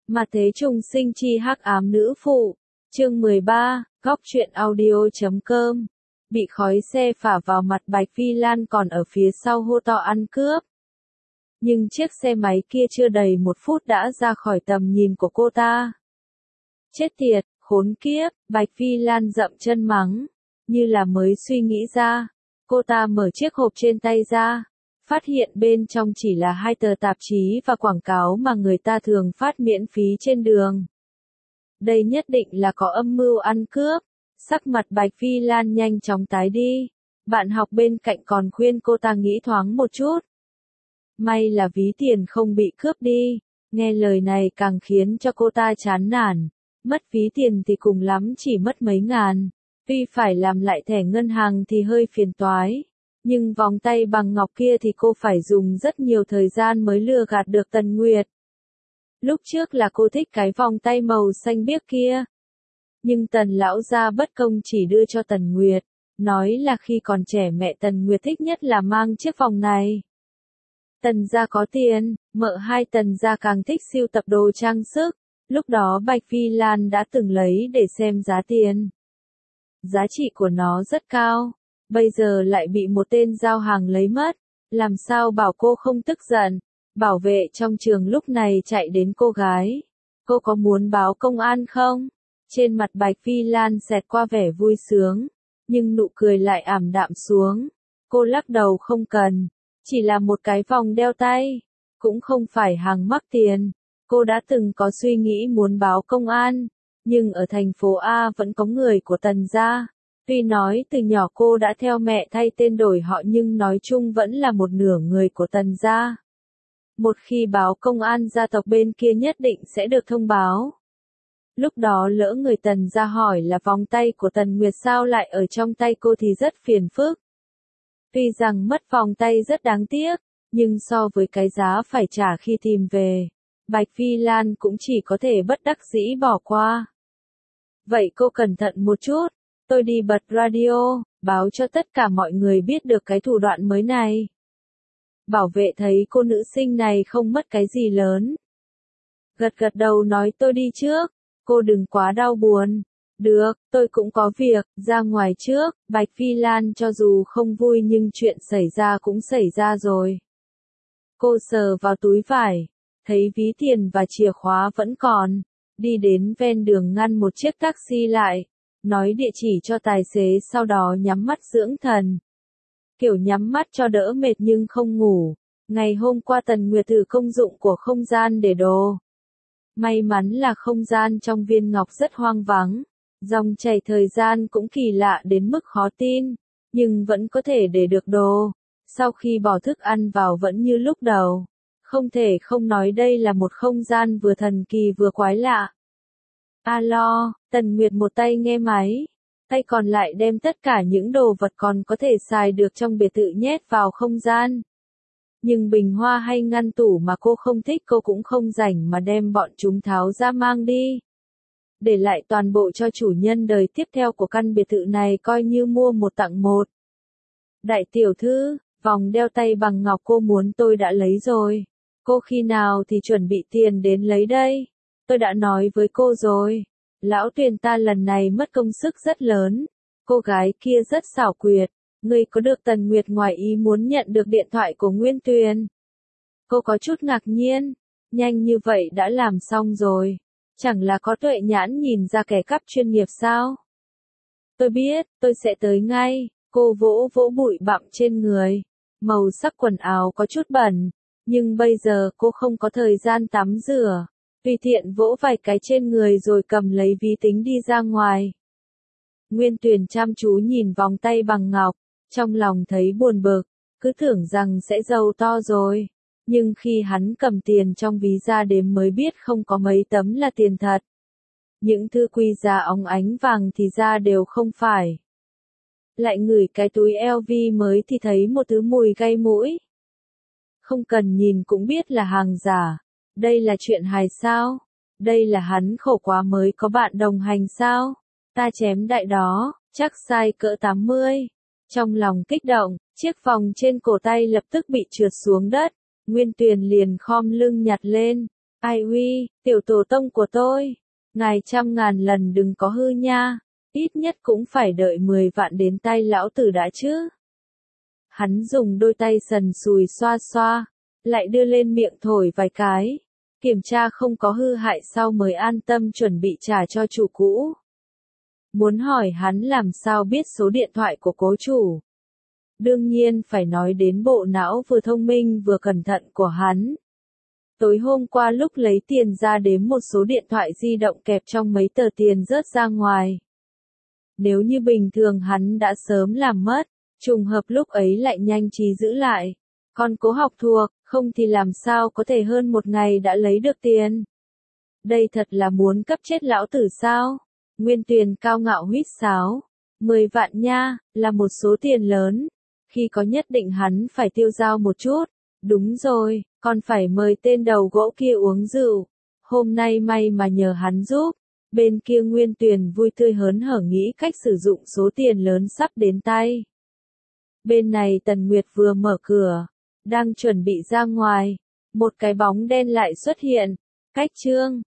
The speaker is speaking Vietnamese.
Mà thế trùng sinh chi hắc ám nữ phụ. Chương 13, góc truyện audio.com. Bị khói xe phả vào mặt Bạch Phi Lan còn ở phía sau hô to ăn cướp. Nhưng chiếc xe máy kia chưa đầy 1 phút đã ra khỏi tầm nhìn của cô ta. Chết tiệt, khốn kiếp, Bạch Phi Lan dậm chân mắng, như là mới suy nghĩ ra. Cô ta mở chiếc hộp trên tay ra, phát hiện bên trong chỉ là 2 tờ tạp chí và quảng cáo mà người ta thường phát miễn phí trên đường. Đây nhất định là có âm mưu ăn cướp. Sắc mặt Bạch Phi Lan nhanh chóng tái đi. Bạn học bên cạnh còn khuyên cô ta nghĩ thoáng một chút. May là ví tiền không bị cướp đi. Nghe lời này càng khiến cho cô ta chán nản. Mất ví tiền thì cùng lắm chỉ mất mấy ngàn. Tuy phải làm lại thẻ ngân hàng thì hơi phiền toái. Nhưng vòng tay bằng ngọc kia thì cô phải dùng rất nhiều thời gian mới lừa gạt được Tần Nguyệt. Lúc trước là cô thích cái vòng tay màu xanh biếc kia. Nhưng Tần lão gia bất công chỉ đưa cho Tần Nguyệt, nói là khi còn trẻ mẹ Tần Nguyệt thích nhất là mang chiếc vòng này. Tần gia có tiền, mợ hai Tần gia càng thích sưu tập đồ trang sức, lúc đó Bạch Phi Lan đã từng lấy để xem giá tiền. Giá trị của nó rất cao, bây giờ lại bị một tên giao hàng lấy mất, làm sao bảo cô không tức giận. Bảo vệ trong trường lúc này chạy đến cô gái. Cô có muốn báo công an không? Trên mặt Bạch Phi Lan xẹt qua vẻ vui sướng, nhưng nụ cười lại ảm đạm xuống. Cô lắc đầu không cần, chỉ là một cái vòng đeo tay, cũng không phải hàng mắc tiền. Cô đã từng có suy nghĩ muốn báo công an, nhưng ở thành phố A vẫn có người của Tần gia. Tuy nói từ nhỏ cô đã theo mẹ thay tên đổi họ nhưng nói chung vẫn là một nửa người của Tần gia. Một khi báo công an gia tộc bên kia nhất định sẽ được thông báo. Lúc đó lỡ người Tần gia hỏi là vòng tay của Tần Nguyệt sao lại ở trong tay cô thì rất phiền phức. Tuy rằng mất vòng tay rất đáng tiếc, nhưng so với cái giá phải trả khi tìm về, Bạch Phi Lan cũng chỉ có thể bất đắc dĩ bỏ qua. Vậy cô cẩn thận một chút, tôi đi bật radio, báo cho tất cả mọi người biết được cái thủ đoạn mới này. Bảo vệ thấy cô nữ sinh này không mất cái gì lớn. Gật gật đầu nói tôi đi trước, cô đừng quá đau buồn. Được, tôi cũng có việc, ra ngoài trước. Bạch Phi Lan cho dù không vui nhưng chuyện xảy ra cũng xảy ra rồi. Cô sờ vào túi vải, thấy ví tiền và chìa khóa vẫn còn. Đi đến ven đường ngăn một chiếc taxi lại, nói địa chỉ cho tài xế sau đó nhắm mắt dưỡng thần. Kiểu nhắm mắt cho đỡ mệt nhưng không ngủ. Ngày hôm qua Tần Nguyệt thử công dụng của không gian để đồ. May mắn là không gian trong viên ngọc rất hoang vắng. Dòng chảy thời gian cũng kỳ lạ đến mức khó tin. Nhưng vẫn có thể để được đồ. Sau khi bỏ thức ăn vào vẫn như lúc đầu. Không thể không nói đây là một không gian vừa thần kỳ vừa quái lạ. Alo, Tần Nguyệt một tay nghe máy. Tay còn lại đem tất cả những đồ vật còn có thể xài được trong biệt thự nhét vào không gian. Nhưng bình hoa hay ngăn tủ mà cô không thích cô cũng không rảnh mà đem bọn chúng tháo ra mang đi. Để lại toàn bộ cho chủ nhân đời tiếp theo của căn biệt thự này coi như mua một tặng một. Đại tiểu thư, vòng đeo tay bằng ngọc cô muốn tôi đã lấy rồi. Cô khi nào thì chuẩn bị tiền đến lấy đây? Tôi đã nói với cô rồi. Lão Tuyền ta lần này mất công sức rất lớn. Cô gái kia rất xảo quyệt. Ngươi có được Tần Nguyệt ngoài ý muốn nhận được điện thoại của Nguyên Tuyền. Cô có chút ngạc nhiên. Nhanh như vậy đã làm xong rồi. Chẳng là có tuệ nhãn nhìn ra kẻ cắp chuyên nghiệp sao? Tôi biết, tôi sẽ tới ngay. Cô vỗ vỗ bụi bặm trên người. Màu sắc quần áo có chút bẩn. Nhưng bây giờ cô không có thời gian tắm rửa. Tùy tiện vỗ vài cái trên người rồi cầm lấy ví tính đi ra ngoài. Nguyên Tuyền chăm chú nhìn vòng tay bằng ngọc, trong lòng thấy buồn bực, cứ tưởng rằng sẽ giàu to rồi. Nhưng khi hắn cầm tiền trong ví ra đếm mới biết không có mấy tấm là tiền thật. Những thứ quý giá óng ánh vàng thì ra đều không phải. Lại ngửi cái túi LV mới thì thấy một thứ mùi gây mũi. Không cần nhìn cũng biết là hàng giả. Đây là chuyện hài sao? Đây là hắn khổ quá mới có bạn đồng hành sao? Ta chém đại đó, chắc size cỡ 80. Trong lòng kích động, chiếc vòng trên cổ tay lập tức bị trượt xuống đất. Nguyên Tuyền liền khom lưng nhặt lên. Ai uy, tiểu tổ tông của tôi, ngài trăm ngàn lần đừng có hư nha, ít nhất cũng phải đợi 10 vạn đến tay lão tử đã chứ. Hắn dùng đôi tay sần sùi xoa xoa, lại đưa lên miệng thổi vài cái, kiểm tra không có hư hại sau mới an tâm chuẩn bị trả cho chủ cũ. Muốn hỏi hắn làm sao biết số điện thoại của cố chủ. Đương nhiên phải nói đến bộ não vừa thông minh vừa cẩn thận của hắn. Tối hôm qua lúc lấy tiền ra đếm một số điện thoại di động kẹp trong mấy tờ tiền rớt ra ngoài. Nếu như bình thường hắn đã sớm làm mất, trùng hợp lúc ấy lại nhanh trí giữ lại. Còn cố học thuộc, không thì làm sao có thể hơn một ngày đã lấy được tiền. Đây thật là muốn cấp chết lão tử sao? Nguyên Tuyền cao ngạo huýt sáo. 10 vạn nha, là một số tiền lớn. Khi có nhất định hắn phải tiêu dao một chút. Đúng rồi, còn phải mời tên đầu gỗ kia uống rượu. Hôm nay may mà nhờ hắn giúp. Bên kia Nguyên Tuyền vui tươi hớn hở nghĩ cách sử dụng số tiền lớn sắp đến tay. Bên này Tần Nguyệt vừa mở cửa, đang chuẩn bị ra ngoài. Một cái bóng đen lại xuất hiện. Cách Trương,